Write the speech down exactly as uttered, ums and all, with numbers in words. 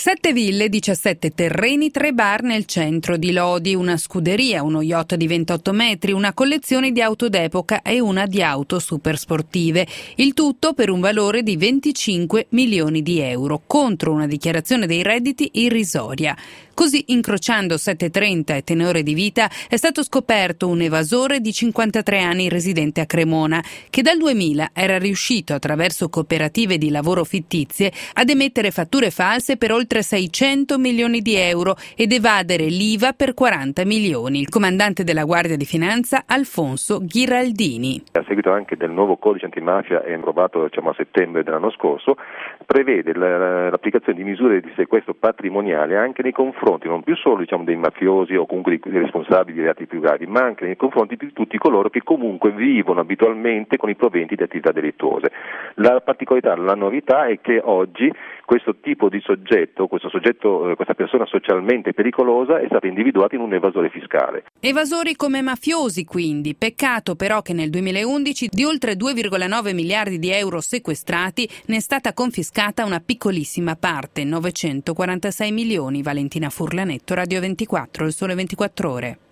Sette ville, diciassette terreni, tre bar nel centro di Lodi, una scuderia, uno yacht di ventotto metri, una collezione di auto d'epoca e una di auto supersportive. Il tutto per un valore di venticinque milioni di euro, contro una dichiarazione dei redditi irrisoria. Così, incrociando settecentotrenta e tenore di vita, è stato scoperto un evasore di cinquantatré anni residente a Cremona, che dal duemila era riuscito, attraverso cooperative di lavoro fittizie, ad emettere fatture false per oltre seicento milioni di euro ed evadere l'I V A per quaranta milioni. Il comandante della Guardia di Finanza, Alfonso Ghiraldini. A seguito anche del nuovo codice antimafia approvato diciamo, a settembre dell'anno scorso, prevede l'applicazione di misure di sequestro patrimoniale anche nei confronti non più solo diciamo, dei mafiosi o comunque dei responsabili di reati più gravi, ma anche nei confronti di tutti coloro che comunque vivono abitualmente con i proventi di attività delittuose. La particolarità, la novità è che oggi questo tipo di soggetto, questo soggetto, questa persona socialmente pericolosa è stata individuata in un evasore fiscale. Evasori come mafiosi quindi, peccato però che nel duemilaundici di oltre due virgola nove miliardi di euro sequestrati ne è stata confiscata una piccolissima parte, novecentoquarantasei milioni. Valentina Furlanetto, Radio ventiquattro, Il Sole ventiquattro Ore.